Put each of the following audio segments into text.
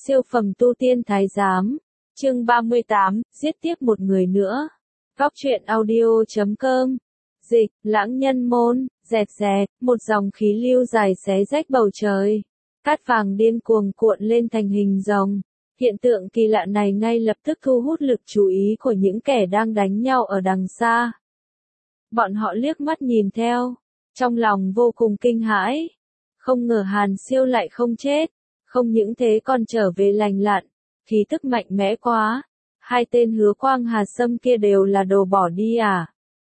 Siêu phẩm tu tiên thái giám. Chương 38, giết tiếp một người nữa. Góc truyện audio.com. Dịch, lãng nhân môn, dẹt dẹt, một dòng khí lưu dài xé rách bầu trời. Cát vàng điên cuồng cuộn lên thành hình rồng. Hiện tượng kỳ lạ này ngay lập tức thu hút lực chú ý của những kẻ đang đánh nhau ở đằng xa. Bọn họ liếc mắt nhìn theo, trong lòng vô cùng kinh hãi. Không ngờ Hàn Siêu lại không chết, không những thế còn trở về lành lặn, khí tức mạnh mẽ quá. Hai tên Hứa Quang Hà Sâm kia đều là đồ bỏ đi à?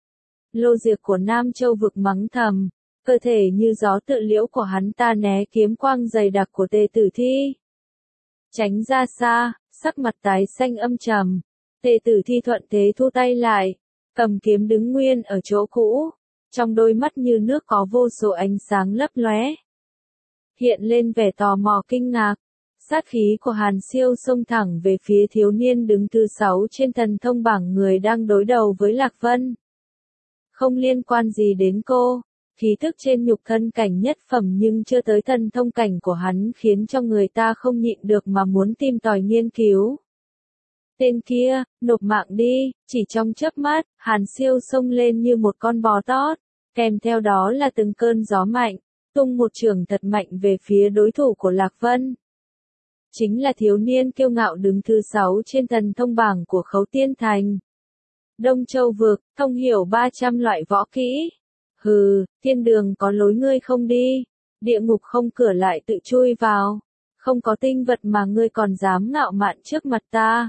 Lô Diệc của Nam Châu vực mắng thầm, cơ thể như gió tự liễu của hắn ta né kiếm quang dày đặc của Tề Tử Thi. Tránh ra xa, sắc mặt tái xanh âm trầm. Tề Tử Thi thuận thế thu tay lại, cầm kiếm đứng nguyên ở chỗ cũ, trong đôi mắt như nước có vô số ánh sáng lấp lóe. Hiện lên vẻ tò mò kinh ngạc. Sát khí của Hàn Siêu xông thẳng về phía thiếu niên đứng thứ 6 trên thần thông bảng người đang đối đầu với Lạc Vân. Không liên quan gì đến cô, khí thức trên nhục thân cảnh nhất phẩm nhưng chưa tới thần thông cảnh của hắn khiến cho người ta không nhịn được mà muốn tìm tòi nghiên cứu. Tên kia, nộp mạng đi, chỉ trong chớp mắt, Hàn Siêu xông lên như một con bò tót, kèm theo đó là từng cơn gió mạnh, tung một chưởng thật mạnh về phía đối thủ của Lạc Vân. Chính là thiếu niên kiêu ngạo đứng thứ 6 trên thần thông bảng của Khấu Tiên Thành. Đông Châu vực, thông hiểu 300 loại võ kỹ. Hừ, thiên đường có lối ngươi không đi, địa ngục không cửa lại tự chui vào, không có tinh vật mà ngươi còn dám ngạo mạn trước mặt ta.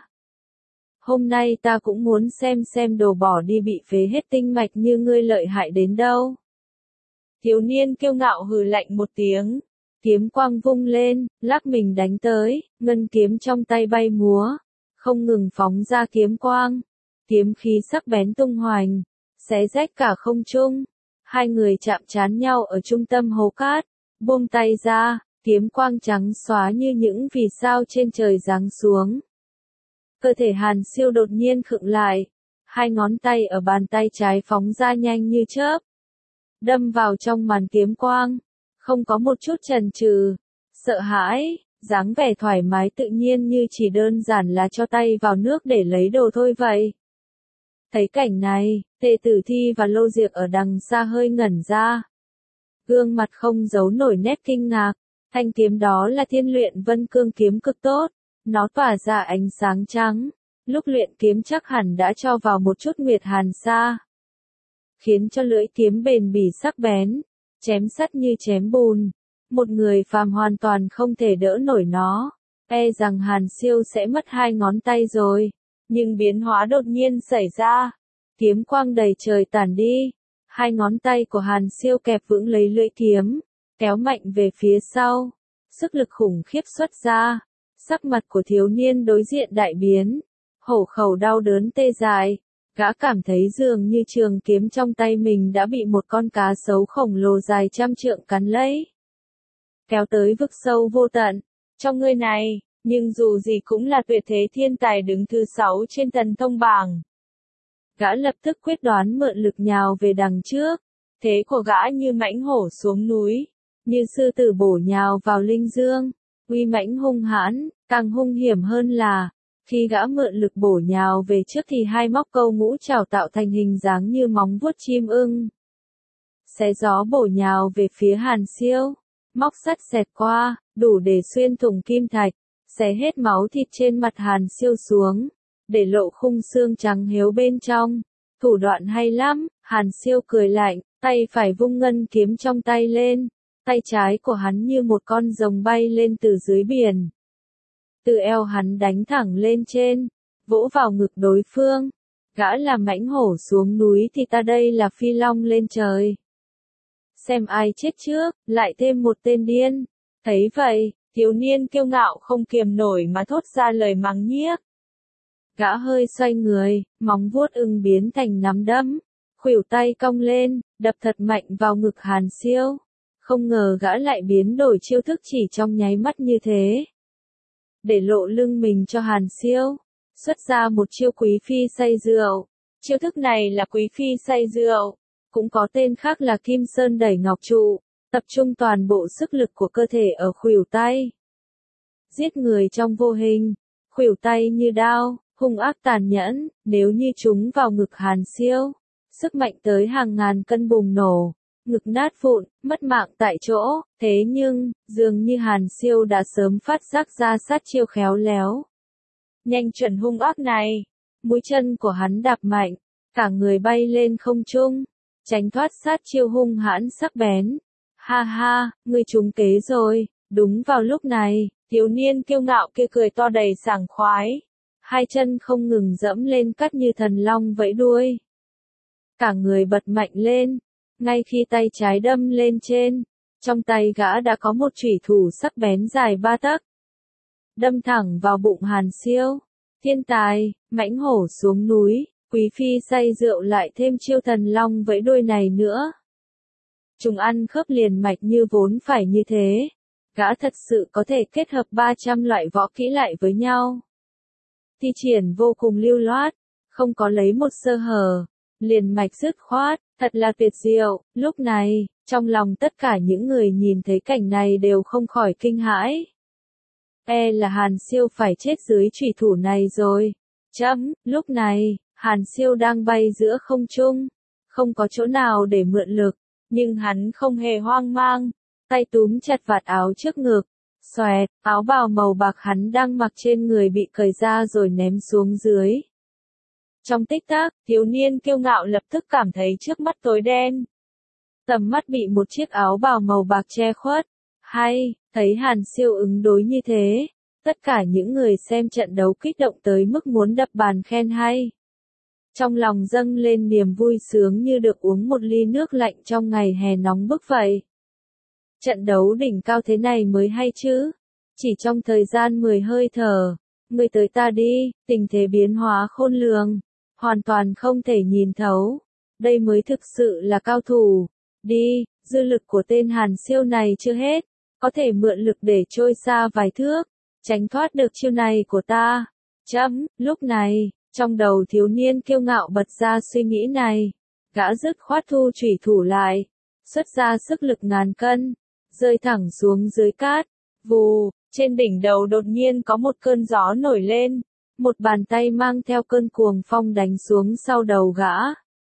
Hôm nay ta cũng muốn xem đồ bỏ đi bị phế hết tinh mạch như ngươi lợi hại đến đâu. Thiếu niên kiêu ngạo hừ lạnh một tiếng. Kiếm quang vung lên, lắc mình đánh tới, ngân kiếm trong tay bay múa, không ngừng phóng ra kiếm quang. Kiếm khí sắc bén tung hoành, xé rách cả không trung. Hai người chạm trán nhau ở trung tâm hố cát, buông tay ra, kiếm quang trắng xóa như những vì sao trên trời giáng xuống. Cơ thể Hàn Siêu đột nhiên khựng lại, hai ngón tay ở bàn tay trái phóng ra nhanh như chớp, đâm vào trong màn kiếm quang. Không có một chút chần chừ, sợ hãi, dáng vẻ thoải mái tự nhiên như chỉ đơn giản là cho tay vào nước để lấy đồ thôi vậy. Thấy cảnh này, Tề Tử Thi và Lô Diệc ở đằng xa hơi ngẩn ra. Gương mặt không giấu nổi nét kinh ngạc, thanh kiếm đó là Thiên Luyện Vân Cương kiếm cực tốt, nó tỏa ra ánh sáng trắng, lúc luyện kiếm chắc hẳn đã cho vào một chút nguyệt hàn sa, khiến cho lưỡi kiếm bền bỉ sắc bén. Chém sắt như chém bùn, một người phàm hoàn toàn không thể đỡ nổi nó, e rằng Hàn Siêu sẽ mất hai ngón tay rồi. Nhưng biến hóa đột nhiên xảy ra, kiếm quang đầy trời tản đi, hai ngón tay của Hàn Siêu kẹp vững lấy lưỡi kiếm, kéo mạnh về phía sau, sức lực khủng khiếp xuất ra, sắc mặt của thiếu niên đối diện đại biến, hổ khẩu đau đớn tê dại. Gã cảm thấy dường như trường kiếm trong tay mình đã bị một con cá sấu khổng lồ dài trăm trượng cắn lấy, kéo tới vực sâu vô tận. Trong người này, nhưng dù gì cũng là tuyệt thế thiên tài đứng thứ 6 trên thần thông bảng. Gã lập tức quyết đoán mượn lực nhào về đằng trước, thế của gã như mãnh hổ xuống núi, như sư tử bổ nhào vào linh dương, uy mãnh hung hãn, càng hung hiểm hơn là khi gã mượn lực bổ nhào về trước thì hai móc câu ngũ trảo tạo thành hình dáng như móng vuốt chim ưng. Xé gió bổ nhào về phía Hàn Siêu, móc sắt xẹt qua, đủ để xuyên thủng kim thạch, xé hết máu thịt trên mặt Hàn Siêu xuống, để lộ khung xương trắng héo bên trong. Thủ đoạn hay lắm, Hàn Siêu cười lạnh, tay phải vung ngân kiếm trong tay lên, tay trái của hắn như một con rồng bay lên từ dưới biển. Từ eo hắn đánh thẳng lên trên, vỗ vào ngực đối phương. Gã là mãnh hổ xuống núi thì ta đây là phi long lên trời. Xem ai chết trước, lại thêm một tên điên. Thấy vậy, thiếu niên kiêu ngạo không kiềm nổi mà thốt ra lời mắng nhiếc. Gã hơi xoay người, móng vuốt ưng biến thành nắm đấm, khuỷu tay cong lên, đập thật mạnh vào ngực Hàn Siêu. Không ngờ gã lại biến đổi chiêu thức chỉ trong nháy mắt như thế. Để lộ lưng mình cho Hàn Siêu, xuất ra một chiêu quý phi say rượu. Chiêu thức này là quý phi say rượu, cũng có tên khác là Kim Sơn đẩy ngọc trụ, tập trung toàn bộ sức lực của cơ thể ở khuỷu tay. giết người trong vô hình, khuỷu tay như đao, hung ác tàn nhẫn, nếu như chúng vào ngực Hàn Siêu, sức mạnh tới hàng ngàn cân bùng nổ, ngực nát vụn, mất mạng tại chỗ, thế nhưng, dường như Hàn Siêu đã sớm phát giác ra sát chiêu khéo léo. Nhanh chuẩn hung ác này, mũi chân của hắn đạp mạnh, cả người bay lên không trung, tránh thoát sát chiêu hung hãn sắc bén. Ha ha, ngươi trúng kế rồi, đúng vào lúc này, thiếu niên kiêu ngạo kia cười to đầy sảng khoái, hai chân không ngừng dẫm lên cát như thần long vẫy đuôi. Cả người bật mạnh lên, ngay khi tay trái đâm lên trên, trong tay gã đã có một chủy thủ sắc bén dài 3 tấc. Đâm thẳng vào bụng Hàn Siêu. Thiên tài, mãnh hổ xuống núi, quý phi say rượu lại thêm chiêu thần long vẫy đuôi này nữa. Chúng ăn khớp liền mạch như vốn phải như thế. Gã thật sự có thể kết hợp 300 loại võ kỹ lại với nhau. Thi triển vô cùng lưu loát, không có lấy một sơ hở, liền mạch dứt khoát, thật là tuyệt diệu. Lúc này, trong lòng tất cả những người nhìn thấy cảnh này đều không khỏi kinh hãi. Là Hàn Siêu phải chết dưới chủy thủ này rồi. Lúc này, Hàn Siêu đang bay giữa không trung, không có chỗ nào để mượn lực, nhưng hắn không hề hoang mang, tay túm chặt vạt áo trước ngực, xoẹt, áo bào màu bạc hắn đang mặc trên người bị cởi ra rồi ném xuống dưới. Trong tích tắc, thiếu niên kiêu ngạo lập tức cảm thấy trước mắt tối đen. Tầm mắt bị một chiếc áo bào màu bạc che khuất. Thấy Hàn Siêu ứng đối như thế, tất cả những người xem trận đấu kích động tới mức muốn đập bàn khen hay. Trong lòng dâng lên niềm vui sướng như được uống một ly nước lạnh trong ngày hè nóng bức vậy. Trận đấu đỉnh cao thế này mới hay chứ. Chỉ trong thời gian 10 hơi thở, người tới ta đi, tình thế biến hóa khôn lường, hoàn toàn không thể nhìn thấu. Đây mới thực sự là cao thủ. Đi, dư lực của tên Hàn Siêu này chưa hết, có thể mượn lực để trôi xa vài thước, tránh thoát được chiêu này của ta. Lúc này, trong đầu thiếu niên kiêu ngạo bật ra suy nghĩ này, gã dứt khoát thu chủy thủ lại, xuất ra sức lực ngàn cân, rơi thẳng xuống dưới cát. Vù, trên đỉnh đầu đột nhiên có một cơn gió nổi lên, một bàn tay mang theo cơn cuồng phong đánh xuống sau đầu gã.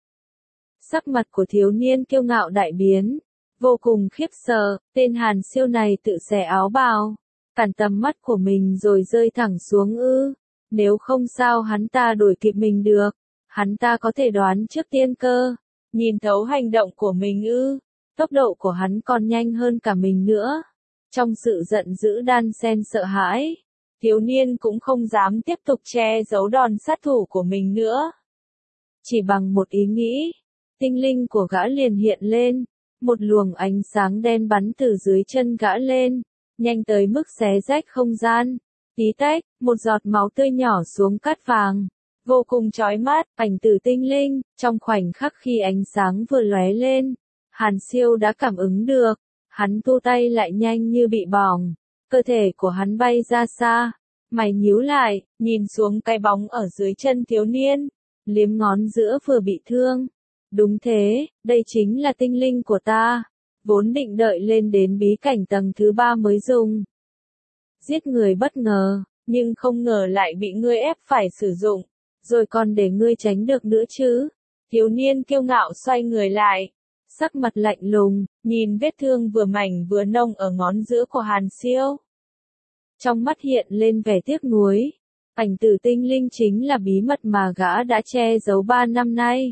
Sắc mặt của thiếu niên kiêu ngạo đại biến, vô cùng khiếp sợ, tên Hàn Siêu này tự xẻ áo bào, cản tầm mắt của mình rồi rơi thẳng xuống ư. Nếu không sao hắn ta đuổi kịp mình được, hắn ta có thể đoán trước tiên cơ, nhìn thấu hành động của mình ư. Tốc độ của hắn còn nhanh hơn cả mình nữa. Trong sự giận dữ đan xen sợ hãi, thiếu niên cũng không dám tiếp tục che giấu đòn sát thủ của mình nữa. Chỉ bằng một ý nghĩ, tinh linh của gã liền hiện lên, một luồng ánh sáng đen bắn từ dưới chân gã lên, nhanh tới mức xé rách không gian. Tí tách, một giọt máu tươi nhỏ xuống cát vàng, vô cùng chói mắt. Ảnh tử tinh linh, trong khoảnh khắc khi ánh sáng vừa lóe lên, Hàn Siêu đã cảm ứng được, hắn thu tay lại nhanh như bị bỏng, cơ thể của hắn bay ra xa, mày nhíu lại, nhìn xuống cái bóng ở dưới chân thiếu niên, liếm ngón giữa vừa bị thương. Đúng thế, đây chính là tinh linh của ta, vốn định đợi lên đến bí cảnh tầng thứ 3 mới dùng. Giết người bất ngờ, nhưng không ngờ lại bị ngươi ép phải sử dụng, rồi còn để ngươi tránh được nữa chứ. Thiếu niên kiêu ngạo xoay người lại, sắc mặt lạnh lùng, nhìn vết thương vừa mảnh vừa nông ở ngón giữa của Hàn Siêu. Trong mắt hiện lên vẻ tiếc nuối, ảnh tử tinh linh chính là bí mật mà gã đã che giấu 3 năm nay.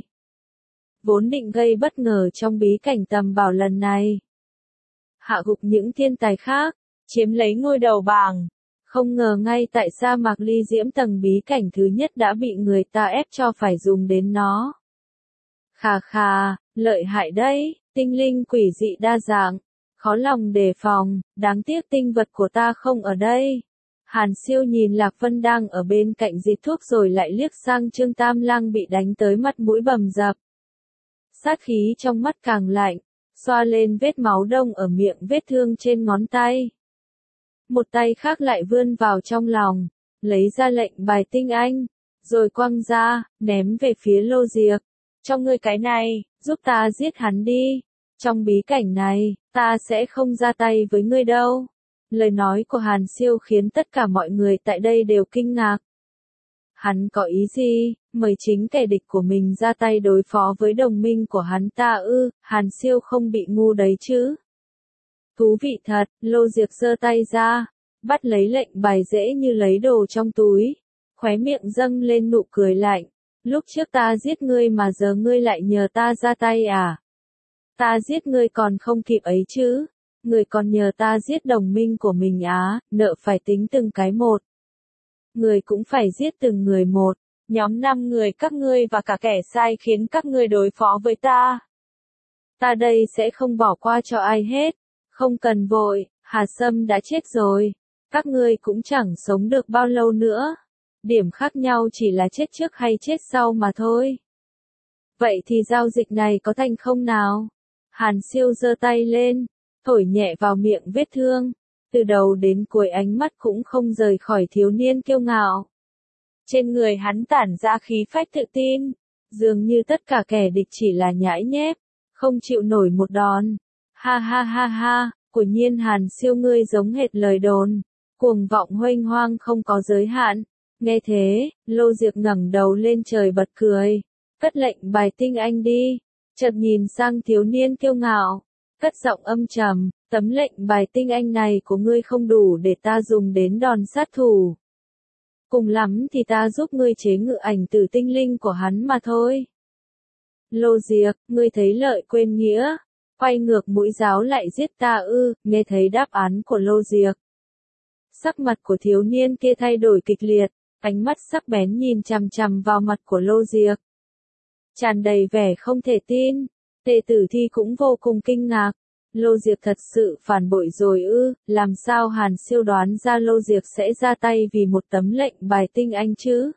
Vốn định gây bất ngờ trong bí cảnh tầm bảo lần này, hạ gục những thiên tài khác, chiếm lấy ngôi đầu bảng. Không ngờ ngay tại sa mạc ly diễm tầng bí cảnh thứ nhất đã bị người ta ép cho phải dùng đến nó. Khà, lợi hại đấy, tinh linh quỷ dị đa dạng, khó lòng đề phòng, đáng tiếc tinh vật của ta không ở đây. Hàn Siêu nhìn Lạc Vân đang ở bên cạnh dịch thuốc rồi lại liếc sang Trương Tam Lăng bị đánh tới mặt mũi bầm dập. Sát khí trong mắt càng lạnh, xoa lên vết máu đông ở miệng vết thương trên ngón tay. Một tay khác lại vươn vào trong lòng, lấy ra lệnh bài tinh anh, rồi quăng ra, ném về phía Lô Diệc. Cho ngươi cái này, giúp ta giết hắn đi. Trong bí cảnh này, ta sẽ không ra tay với ngươi đâu. Lời nói của Hàn Siêu khiến tất cả mọi người tại đây đều kinh ngạc. Hắn có ý gì, mời chính kẻ địch của mình ra tay đối phó với đồng minh của hắn ta ư, Hàn Siêu không bị ngu đấy chứ. Thú vị thật, Lô Diệc giơ tay ra, bắt lấy lệnh bài dễ như lấy đồ trong túi, khóe miệng dâng lên nụ cười lạnh. Lúc trước ta giết ngươi mà giờ ngươi lại nhờ ta ra tay à? Ta giết ngươi còn không kịp ấy chứ, ngươi còn nhờ ta giết đồng minh của mình á, nợ phải tính từng cái một. Ngươi cũng phải giết từng người một, nhóm 5 người các ngươi và cả kẻ sai khiến các ngươi đối phó với ta. Ta đây sẽ không bỏ qua cho ai hết, không cần vội, Hà Sâm đã chết rồi, các ngươi cũng chẳng sống được bao lâu nữa. Điểm khác nhau chỉ là chết trước hay chết sau mà thôi. Vậy thì giao dịch này có thành không nào? Hàn Siêu giơ tay lên, thổi nhẹ vào miệng vết thương. Từ đầu đến cuối ánh mắt cũng không rời khỏi thiếu niên kiêu ngạo. Trên người hắn tản ra khí phách tự tin, dường như tất cả kẻ địch chỉ là nhãi nhép, không chịu nổi một đòn. Ha ha ha ha, quả nhiên Hàn Siêu ngươi giống hệt lời đồn, cuồng vọng huênh hoang không có giới hạn. Nghe thế, Lô Diệc ngẩng đầu lên trời bật cười, cất lệnh bài tinh anh đi, chợt nhìn sang thiếu niên kiêu ngạo, cất giọng âm trầm, tấm lệnh bài tinh anh này của ngươi không đủ để ta dùng đến đòn sát thủ. Cùng lắm thì ta giúp ngươi chế ngự ảnh tử tinh linh của hắn mà thôi. Lô Diệc, ngươi thấy lợi quên nghĩa, quay ngược mũi giáo lại giết ta ư, nghe thấy đáp án của Lô Diệc. Sắc mặt của thiếu niên kia thay đổi kịch liệt, ánh mắt sắc bén nhìn chằm chằm vào mặt của Lô Diệc. Tràn đầy vẻ không thể tin, Tề Tử Thi cũng vô cùng kinh ngạc. Lô Diệc thật sự phản bội rồi ư, làm sao Hàn Siêu đoán ra Lô Diệc sẽ ra tay vì một tấm lệnh bài tinh anh chứ?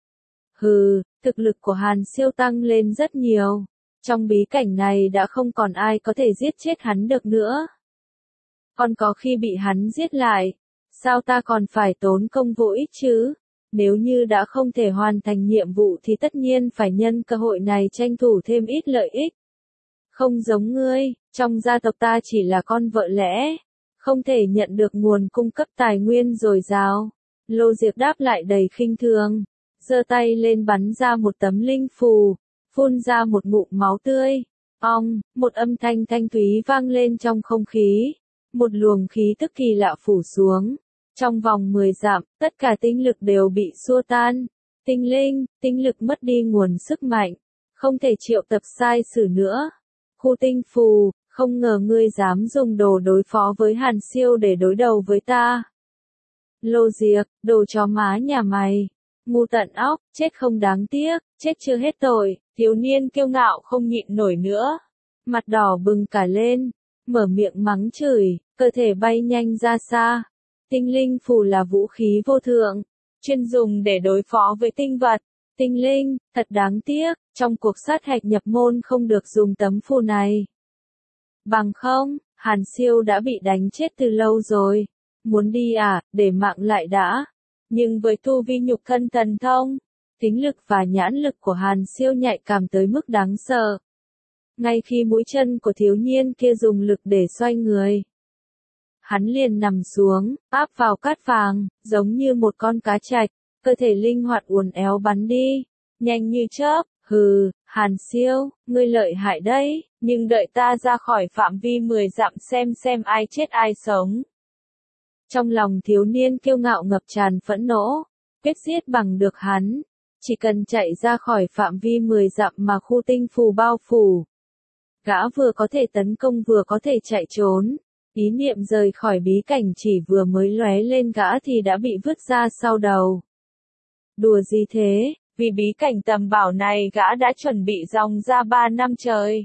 Hừ, thực lực của Hàn Siêu tăng lên rất nhiều. Trong bí cảnh này đã không còn ai có thể giết chết hắn được nữa. Còn có khi bị hắn giết lại, sao ta còn phải tốn công vô ích chứ? Nếu như đã không thể hoàn thành nhiệm vụ thì tất nhiên phải nhân cơ hội này tranh thủ thêm ít lợi ích. Không giống ngươi, trong gia tộc ta chỉ là con vợ lẽ, không thể nhận được nguồn cung cấp tài nguyên dồi dào. Lô Diệc đáp lại đầy khinh thường, giơ tay lên bắn ra một tấm linh phù, phun ra một ngụm máu tươi. Ong, một âm thanh thanh thúy vang lên trong không khí, một luồng khí tức kỳ lạ phủ xuống. Trong vòng 10 dặm, tất cả tinh lực đều bị xua tan. Tinh linh, tinh lực mất đi nguồn sức mạnh, không thể triệu tập sai sử nữa. Khu tinh phù, không ngờ ngươi dám dùng đồ đối phó với Hàn Siêu để đối đầu với ta. Lô Diệc, đồ chó má nhà mày, ngu tận óc, chết không đáng tiếc, chết chưa hết tội. Thiếu niên kiêu ngạo không nhịn nổi nữa, mặt đỏ bừng cả lên, mở miệng mắng chửi, cơ thể bay nhanh ra xa. Tinh linh phù là vũ khí vô thượng, chuyên dùng để đối phó với tinh vật. Tinh linh, thật đáng tiếc, trong cuộc sát hạch nhập môn không được dùng tấm phù này. Bằng không, Hàn Siêu đã bị đánh chết từ lâu rồi. Muốn đi à, để mạng lại đã. Nhưng với tu vi nhục thân thần thông, tính lực và nhãn lực của Hàn Siêu nhạy cảm tới mức đáng sợ. Ngay khi mũi chân của thiếu niên kia dùng lực để xoay người, hắn liền nằm xuống, áp vào cát vàng, giống như một con cá trạch, cơ thể linh hoạt uốn éo bắn đi, nhanh như chớp. Hừ, Hàn Siêu, ngươi lợi hại đấy, nhưng đợi ta ra khỏi phạm vi 10 dặm xem ai chết ai sống. Trong lòng thiếu niên kiêu ngạo ngập tràn phẫn nộ, quyết giết bằng được hắn, chỉ cần chạy ra khỏi phạm vi 10 dặm mà khu tinh phù bao phủ. Gã vừa có thể tấn công vừa có thể chạy trốn. Ý niệm rời khỏi bí cảnh chỉ vừa mới lóe lên gã thì đã bị vứt ra sau đầu. Đùa gì thế, vì bí cảnh tầm bảo này gã đã chuẩn bị dòng ra 3 năm trời.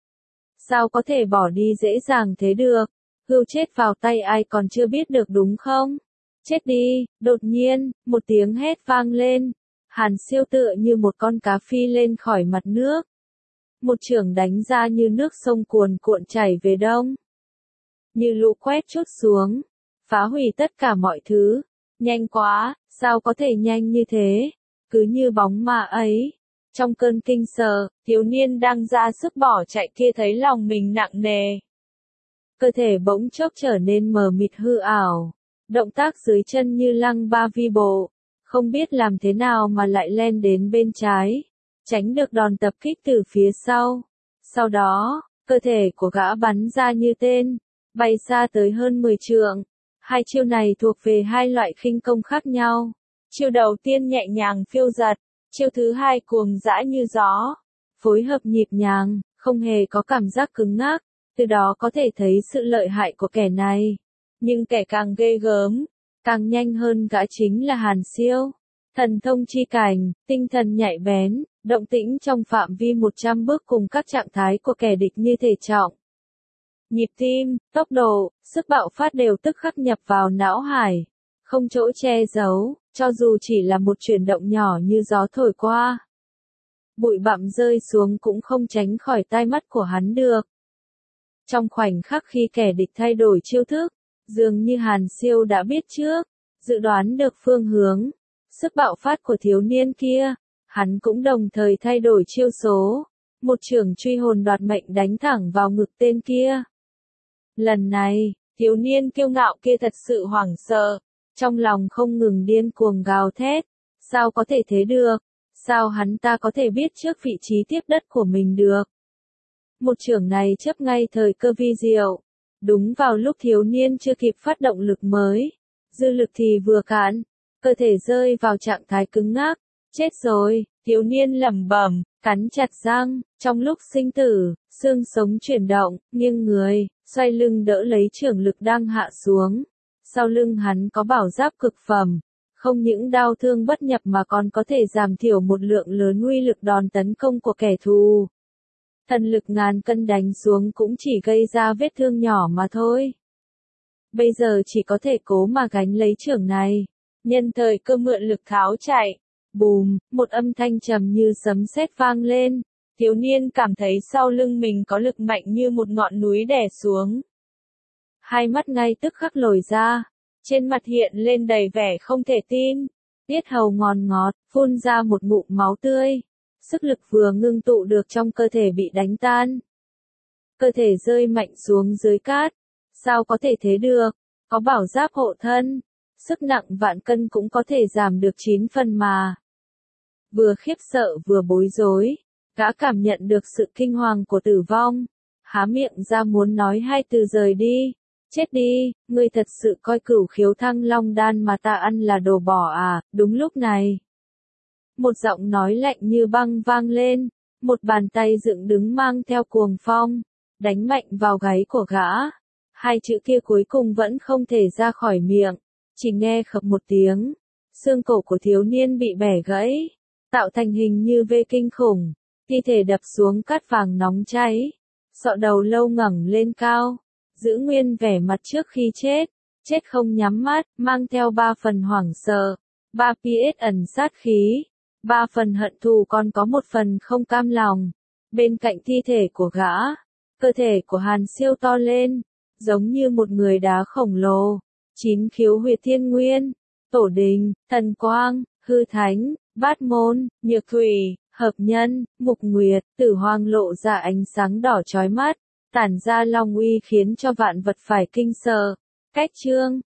Sao có thể bỏ đi dễ dàng thế được, hươu chết vào tay ai còn chưa biết được đúng không? Chết đi, đột nhiên, một tiếng hét vang lên. Hàn Siêu tựa như một con cá phi lên khỏi mặt nước. Một chưởng đánh ra như nước sông cuồn cuộn chảy về đông. Như lũ quét trút xuống, phá hủy tất cả mọi thứ. Nhanh quá, sao có thể nhanh như thế? Cứ như bóng ma ấy. Trong cơn kinh sợ, thiếu niên đang ra sức bỏ chạy kia thấy lòng mình nặng nề. cơ thể bỗng chốc trở nên mờ mịt hư ảo. Động tác dưới chân như lăng ba vi bộ, không biết làm thế nào mà lại len đến bên trái, tránh được đòn tập kích từ phía sau. Sau đó, cơ thể của gã bắn ra như tên, bay xa tới hơn 10 trượng. Hai chiêu này thuộc về hai loại khinh công khác nhau. Chiêu đầu tiên nhẹ nhàng phiêu dật, chiêu thứ hai cuồng dã như gió, phối hợp nhịp nhàng, không hề có cảm giác cứng ngắc, từ đó có thể thấy sự lợi hại của kẻ này. Nhưng kẻ càng ghê gớm, càng nhanh hơn gã chính là Hàn Siêu. Thần thông chi cảnh, tinh thần nhạy bén, động tĩnh trong phạm vi 100 bước cùng các trạng thái của kẻ địch như thể trọng. Nhịp tim, tốc độ, sức bạo phát đều tức khắc nhập vào não hải, không chỗ che giấu, cho dù chỉ là một chuyển động nhỏ như gió thổi qua. Bụi bặm rơi xuống cũng không tránh khỏi tai mắt của hắn được. Trong khoảnh khắc khi kẻ địch thay đổi chiêu thức, dường như Hàn Siêu đã biết trước, dự đoán được phương hướng, sức bạo phát của thiếu niên kia, hắn cũng đồng thời thay đổi chiêu số, một chưởng truy hồn đoạt mệnh đánh thẳng vào ngực tên kia. Lần này, thiếu niên kiêu ngạo kia thật sự hoảng sợ, trong lòng không ngừng điên cuồng gào thét, sao có thể thế được, sao hắn ta có thể biết trước vị trí tiếp đất của mình được. Một chưởng này chớp ngay thời cơ vi diệu, đúng vào lúc thiếu niên chưa kịp phát động lực mới, dư lực thì vừa cạn, cơ thể rơi vào trạng thái cứng ngắc, chết rồi, thiếu niên lẩm bẩm, cắn chặt răng, trong lúc sinh tử, xương sống chuyển động, nghiêng người, xoay lưng đỡ lấy chưởng lực đang hạ xuống. Sau lưng hắn có bảo giáp cực phẩm, không những đau thương bất nhập mà còn có thể giảm thiểu một lượng lớn uy lực đòn tấn công của kẻ thù. Thần lực ngàn cân đánh xuống cũng chỉ gây ra vết thương nhỏ mà thôi. Bây giờ chỉ có thể cố mà gánh lấy chưởng này, nhân thời cơ mượn lực tháo chạy. Bùm, một âm thanh trầm như sấm sét vang lên, thiếu niên cảm thấy sau lưng mình có lực mạnh như một ngọn núi đè xuống. Hai mắt ngay tức khắc lồi ra, trên mặt hiện lên đầy vẻ không thể tin, tiết hầu ngòn ngọt, phun ra một ngụm máu tươi, sức lực vừa ngưng tụ được trong cơ thể bị đánh tan. Cơ thể rơi mạnh xuống dưới cát, sao có thể thế được, có bảo giáp hộ thân, sức nặng vạn cân cũng có thể giảm được 9 phần mà. Vừa khiếp sợ vừa bối rối, gã cảm nhận được sự kinh hoàng của tử vong, há miệng ra muốn nói hai từ rời đi. Chết đi, ngươi thật sự coi Cửu Khiếu Thăng Long đan mà ta ăn là đồ bỏ à? Đúng lúc này, một giọng nói lạnh như băng vang lên, một bàn tay dựng đứng mang theo cuồng phong, đánh mạnh vào gáy của gã. Hai chữ kia cuối cùng vẫn không thể ra khỏi miệng, chỉ nghe khập một tiếng, xương cổ của thiếu niên bị bẻ gãy, tạo thành hình như V kinh khủng, thi thể đập xuống cát vàng nóng cháy, sọ đầu lâu ngẩng lên cao, giữ nguyên vẻ mặt trước khi chết không nhắm mắt, mang theo 3 phần hoảng sợ, 3 PS ẩn sát khí, 3 phần hận thù còn có 1 phần không cam lòng. Bên cạnh thi thể của gã, cơ thể của Hàn Siêu to lên, giống như một người đá khổng lồ, 9 khiếu huyệt thiên nguyên, tổ đình, thần quang, hư thánh, bát môn, nhược thủy, hợp nhân, mục nguyệt, tử hoang lộ ra ánh sáng đỏ chói mắt, tản ra long uy khiến cho vạn vật phải kinh sợ. Cách chương